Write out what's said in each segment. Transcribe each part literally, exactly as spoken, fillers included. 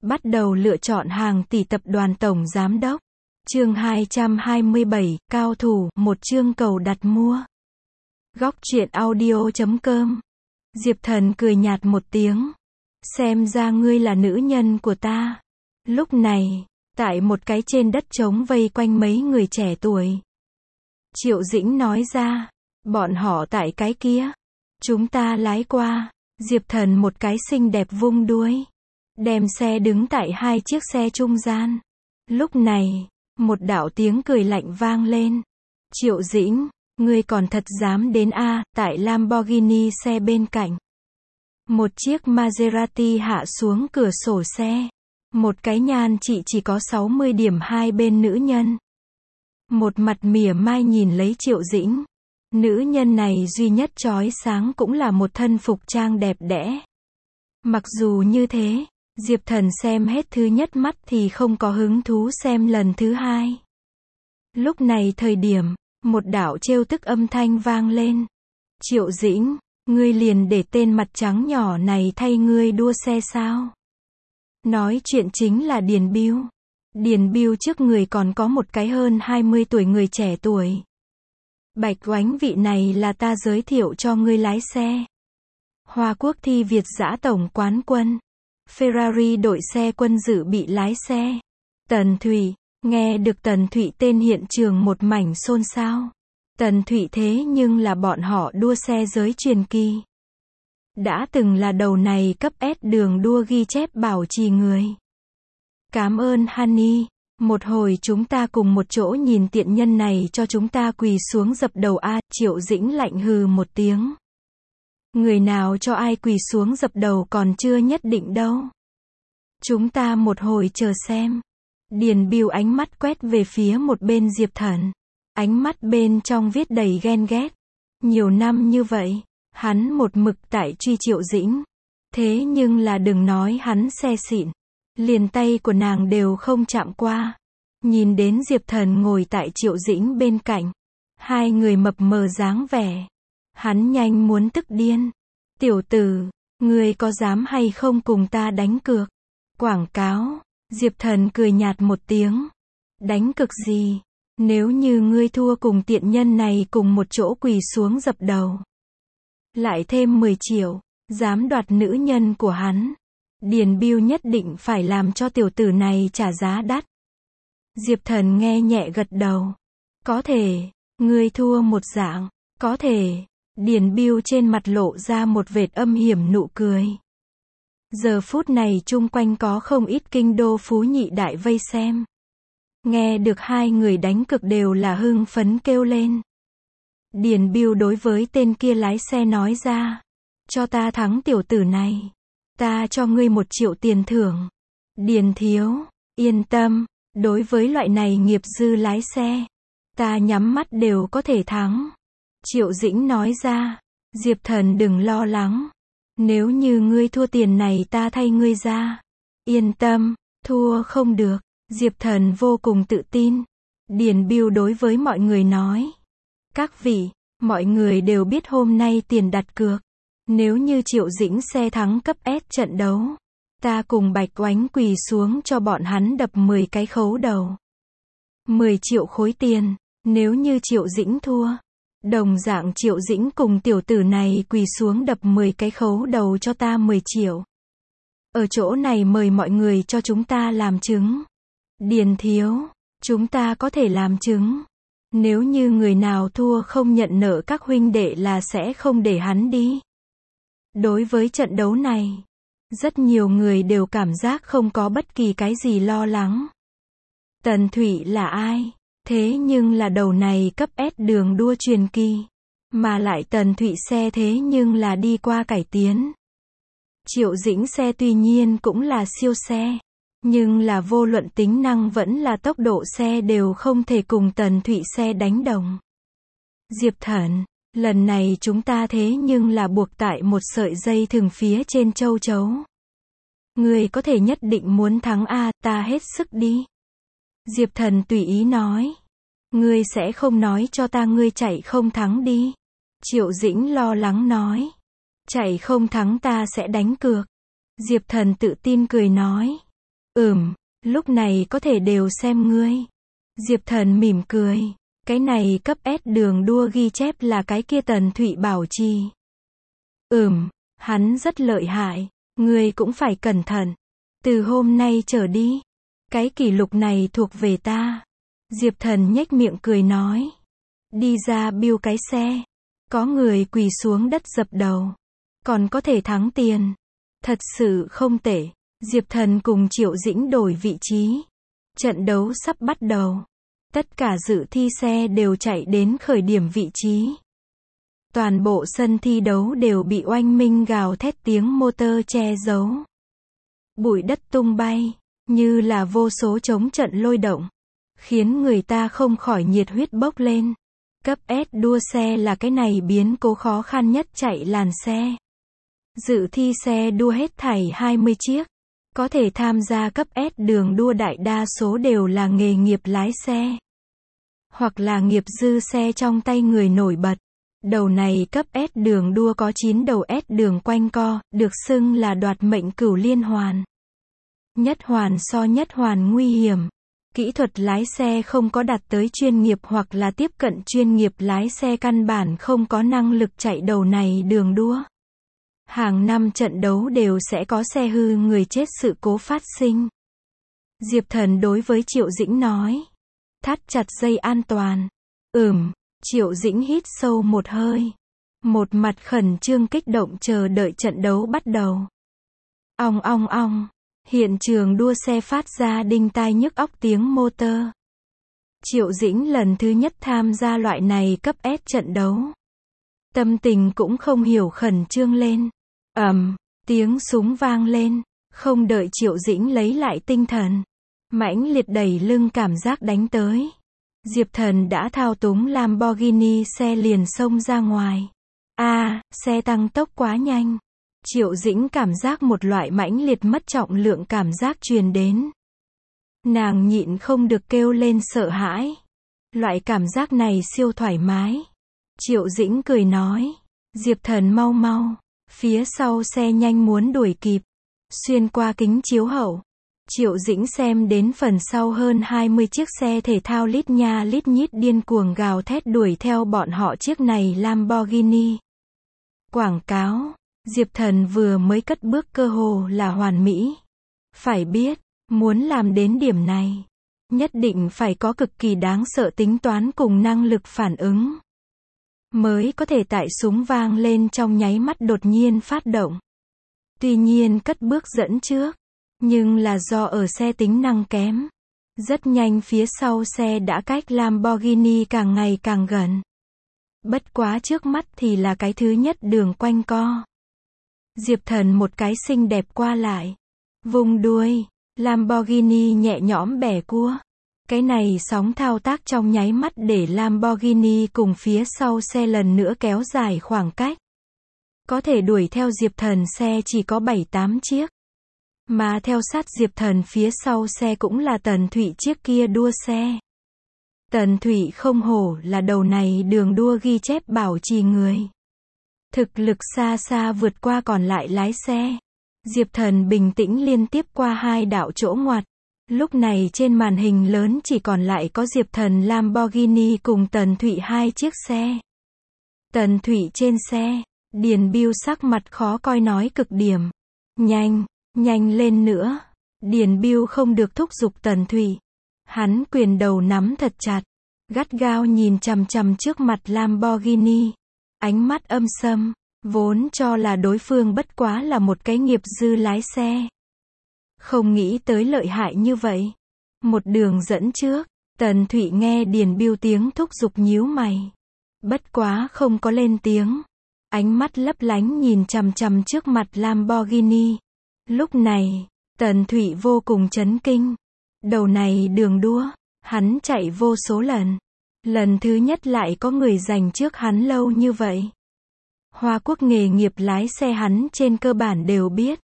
Bắt đầu lựa chọn hàng tỷ tập đoàn tổng giám đốc. Chương hai trăm hai mươi bảy, cao thủ, một chương cầu đặt mua. Góc truyện audio chấm com. Diệp Thần cười nhạt một tiếng. Xem ra ngươi là nữ nhân của ta. Lúc này, tại một cái trên đất trống vây quanh mấy người trẻ tuổi. Triệu Dĩnh nói ra, bọn họ tại cái kia. Chúng ta lái qua. Diệp Thần một cái xinh đẹp vung đuôi. Đem xe đứng tại hai chiếc xe trung gian. Lúc này, một đạo tiếng cười lạnh vang lên. Triệu Dĩnh, ngươi còn thật dám đến a? À, tại Lamborghini xe bên cạnh. Một chiếc Maserati hạ xuống cửa sổ xe. Một cái nhan chị chỉ có sáu mươi điểm hai bên nữ nhân. Một mặt mỉa mai nhìn lấy Triệu Dĩnh. Nữ nhân này duy nhất chói sáng cũng là một thân phục trang đẹp đẽ. Mặc dù như thế, Diệp Thần xem hết thứ nhất mắt thì không có hứng thú xem lần thứ hai. Lúc này thời điểm, một đạo trêu tức âm thanh vang lên. Triệu Dĩnh, ngươi liền để tên mặt trắng nhỏ này thay ngươi đua xe sao? Nói chuyện chính là Điền Biêu. Điền Biêu trước người còn có một cái hơn hai mươi tuổi người trẻ tuổi. Bạch Oánh, vị này là ta giới thiệu cho ngươi lái xe. Hoa Quốc thi Việt giã tổng quán quân. Ferrari đội xe quân dự bị lái xe. Tần Thụy, nghe được Tần Thụy tên hiện trường một mảnh xôn xao. Tần Thụy thế nhưng là bọn họ đua xe giới truyền kỳ. Đã từng là đầu này cấp S đường đua ghi chép bảo trì người. Cảm ơn Honey, một hồi chúng ta cùng một chỗ nhìn tiện nhân này cho chúng ta quỳ xuống dập đầu a. Triệu Dĩnh lạnh hừ một tiếng. Người nào cho ai quỳ xuống dập đầu còn chưa nhất định đâu. Chúng ta một hồi chờ xem. Điền Biêu ánh mắt quét về phía một bên Diệp Thần. Ánh mắt bên trong viết đầy ghen ghét. Nhiều năm như vậy, hắn một mực tại truy Triệu Dĩnh. Thế nhưng là đừng nói hắn xe xịn. Liền tay của nàng đều không chạm qua. Nhìn đến Diệp Thần ngồi tại Triệu Dĩnh bên cạnh. Hai người mập mờ dáng vẻ. Hắn nhanh muốn tức điên. Tiểu tử, ngươi có dám hay không cùng ta đánh cược? Quảng cáo. Diệp Thần cười nhạt một tiếng. Đánh cược gì? Nếu như ngươi thua cùng tiện nhân này cùng một chỗ quỳ xuống dập đầu. Lại thêm mười triệu. Dám đoạt nữ nhân của hắn. Điền Biêu nhất định phải làm cho tiểu tử này trả giá đắt. Diệp Thần nghe nhẹ gật đầu. Có thể, ngươi thua một dạng. Có thể. Điền Biêu trên mặt lộ ra một vệt âm hiểm nụ cười. Giờ phút này chung quanh có không ít kinh đô phú nhị đại vây xem. Nghe được hai người đánh cực đều là hưng phấn kêu lên. Điền Biêu đối với tên kia lái xe nói ra. Cho ta thắng tiểu tử này. Ta cho ngươi một triệu tiền thưởng. Điền thiếu, yên tâm, đối với loại này nghiệp dư lái xe. Ta nhắm mắt đều có thể thắng. Triệu Dĩnh nói ra. Diệp Thần đừng lo lắng. Nếu như ngươi thua tiền này ta thay ngươi ra. Yên tâm, thua không được. Diệp Thần vô cùng tự tin. Điền Biêu đối với mọi người nói. Các vị, mọi người đều biết hôm nay tiền đặt cược. Nếu như Triệu Dĩnh xe thắng cấp S trận đấu. Ta cùng Bạch Oánh quỳ xuống cho bọn hắn đập mười cái khấu đầu. mười triệu khối tiền. Nếu như Triệu Dĩnh thua. Đồng dạng Triệu Dĩnh cùng tiểu tử này quỳ xuống đập mười cái khấu đầu cho ta mười triệu. Ở chỗ này mời mọi người cho chúng ta làm chứng. Điền thiếu, chúng ta có thể làm chứng. Nếu như người nào thua không nhận nợ các huynh đệ là sẽ không để hắn đi. Đối với trận đấu này, rất nhiều người đều cảm giác không có bất kỳ cái gì lo lắng. Tần Thụy là ai? Thế nhưng là đầu này cấp S đường đua truyền kỳ. Mà lại Tần Thụy xe thế nhưng là đi qua cải tiến. Triệu Dĩnh xe tuy nhiên cũng là siêu xe. Nhưng là vô luận tính năng vẫn là tốc độ xe đều không thể cùng Tần Thụy xe đánh đồng. Diệp Thần, lần này chúng ta thế nhưng là buộc tại một sợi dây thừng phía trên châu chấu. Ngươi có thể nhất định muốn thắng a, ta hết sức đi. Diệp Thần tùy ý nói. Ngươi sẽ không nói cho ta ngươi chạy không thắng đi. Triệu Dĩnh lo lắng nói. Chạy không thắng ta sẽ đánh cược. Diệp Thần tự tin cười nói. Ừm, lúc này có thể đều xem ngươi. Diệp Thần mỉm cười. Cái này cấp S đường đua ghi chép là cái kia Tần Thụy bảo trì. Ừm, hắn rất lợi hại. Ngươi cũng phải cẩn thận. Từ hôm nay trở đi, cái kỷ lục này thuộc về ta. Diệp Thần nhếch miệng cười nói. Đi ra biêu cái xe. Có người quỳ xuống đất dập đầu. Còn có thể thắng tiền. Thật sự không tệ. Diệp Thần cùng Triệu Dĩnh đổi vị trí. Trận đấu sắp bắt đầu. Tất cả dự thi xe đều chạy đến khởi điểm vị trí. Toàn bộ sân thi đấu đều bị oanh minh gào thét tiếng motor che giấu. Bụi đất tung bay, như là vô số trống trận lôi động, khiến người ta không khỏi nhiệt huyết bốc lên. Cấp S đua xe là cái này biến cố khó khăn nhất chạy làn xe. Dự thi xe đua hết thảy hai mươi chiếc. Có thể tham gia cấp S đường đua đại đa số đều là nghề nghiệp lái xe. Hoặc là nghiệp dư xe trong tay người nổi bật. Đầu này cấp S đường đua có chín đầu S đường quanh co, được xưng là đoạt mệnh cửu liên hoàn. Nhất hoàn so nhất hoàn nguy hiểm. Kỹ thuật lái xe không có đạt tới chuyên nghiệp hoặc là tiếp cận chuyên nghiệp lái xe căn bản không có năng lực chạy đầu này đường đua. Hàng năm trận đấu đều sẽ có xe hư người chết sự cố phát sinh. Diệp Thần đối với Triệu Dĩnh nói. Thắt chặt dây an toàn. Ừm, Triệu Dĩnh hít sâu một hơi. Một mặt khẩn trương kích động chờ đợi trận đấu bắt đầu. Ong ong ong. Hiện trường đua xe phát ra đinh tai nhức óc tiếng motor. Triệu Dĩnh lần thứ nhất tham gia loại này cấp S trận đấu. Tâm tình cũng không hiểu khẩn trương lên. Ầm, tiếng súng vang lên, không đợi Triệu Dĩnh lấy lại tinh thần. Mãnh liệt đẩy lưng cảm giác đánh tới. Diệp Thần đã thao túng Lamborghini xe liền xông ra ngoài. A, à, xe tăng tốc quá nhanh. Triệu Dĩnh cảm giác một loại mãnh liệt mất trọng lượng cảm giác truyền đến. Nàng nhịn không được kêu lên sợ hãi. Loại cảm giác này siêu thoải mái. Triệu Dĩnh cười nói. Diệp Thần mau mau. Phía sau xe nhanh muốn đuổi kịp. Xuyên qua kính chiếu hậu. Triệu Dĩnh xem đến phần sau hơn hai mươi chiếc xe thể thao lít nha lít nhít điên cuồng gào thét đuổi theo bọn họ chiếc này Lamborghini. Quảng cáo. Diệp Thần vừa mới cất bước cơ hồ là hoàn mỹ. Phải biết, muốn làm đến điểm này, nhất định phải có cực kỳ đáng sợ tính toán cùng năng lực phản ứng. Mới có thể tại súng vang lên trong nháy mắt đột nhiên phát động. Tuy nhiên cất bước dẫn trước, nhưng là do ở xe tính năng kém. Rất nhanh phía sau xe đã cách Lamborghini càng ngày càng gần. Bất quá trước mắt thì là cái thứ nhất đường quanh co. Diệp Thần một cái xinh đẹp qua lại. Vùng đuôi, Lamborghini nhẹ nhõm bẻ cua. Cái này sóng thao tác trong nháy mắt để Lamborghini cùng phía sau xe lần nữa kéo dài khoảng cách. Có thể đuổi theo Diệp Thần xe chỉ có bảy tám chiếc. Mà theo sát Diệp Thần phía sau xe cũng là Tần Thụy chiếc kia đua xe. Tần Thụy không hổ là đầu này đường đua ghi chép bảo trì người. Thực lực xa xa vượt qua còn lại lái xe. Diệp Thần bình tĩnh liên tiếp qua hai đạo chỗ ngoặt. Lúc này trên màn hình lớn chỉ còn lại có Diệp Thần Lamborghini cùng Tần Thụy hai chiếc xe. Tần Thụy trên xe, Điền Bưu sắc mặt khó coi nói cực điểm. Nhanh, nhanh lên nữa. Điền Bưu không được thúc giục Tần Thụy. Hắn quyền đầu nắm thật chặt, gắt gao nhìn chằm chằm trước mặt Lamborghini. Ánh mắt âm sâm, vốn cho là đối phương bất quá là một cái nghiệp dư lái xe. Không nghĩ tới lợi hại như vậy. Một đường dẫn trước, Tần Thụy nghe Điền Bưu tiếng thúc giục nhíu mày. Bất quá không có lên tiếng. Ánh mắt lấp lánh nhìn chằm chằm trước mặt Lamborghini. Lúc này, Tần Thụy vô cùng chấn kinh. Đầu này đường đua, hắn chạy vô số lần. Lần thứ nhất lại có người giành trước hắn lâu như vậy. Hoa Quốc nghề nghiệp lái xe hắn trên cơ bản đều biết.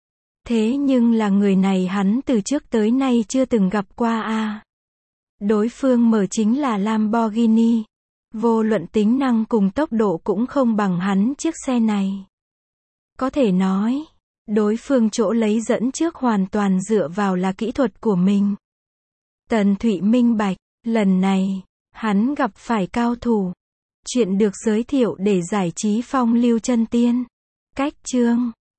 Thế nhưng là người này hắn từ trước tới nay chưa từng gặp qua a. À. Đối phương mở chính là Lamborghini. Vô luận tính năng cùng tốc độ cũng không bằng hắn chiếc xe này. Có thể nói, Đối phương chỗ lấy dẫn trước hoàn toàn dựa vào là kỹ thuật của mình. Tần Thụy minh bạch, lần này, hắn gặp phải cao thủ. Chuyện được giới thiệu để giải trí phong lưu chân tiên. Cách chương